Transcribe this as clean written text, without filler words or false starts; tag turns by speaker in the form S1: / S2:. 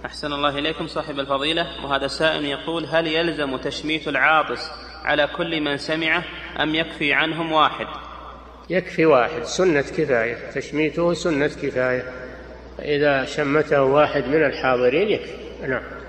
S1: أحسن الله إليكم صاحب الفضيلة، وهذا سائل يقول: هل يلزم تشميت العاطس على كل من سمعه أم يكفي عنهم واحد؟
S2: يكفي واحد، سنة كفاية، تشميته سنة كفاية، فإذا شمته واحد من الحاضرين يكفي. نعم.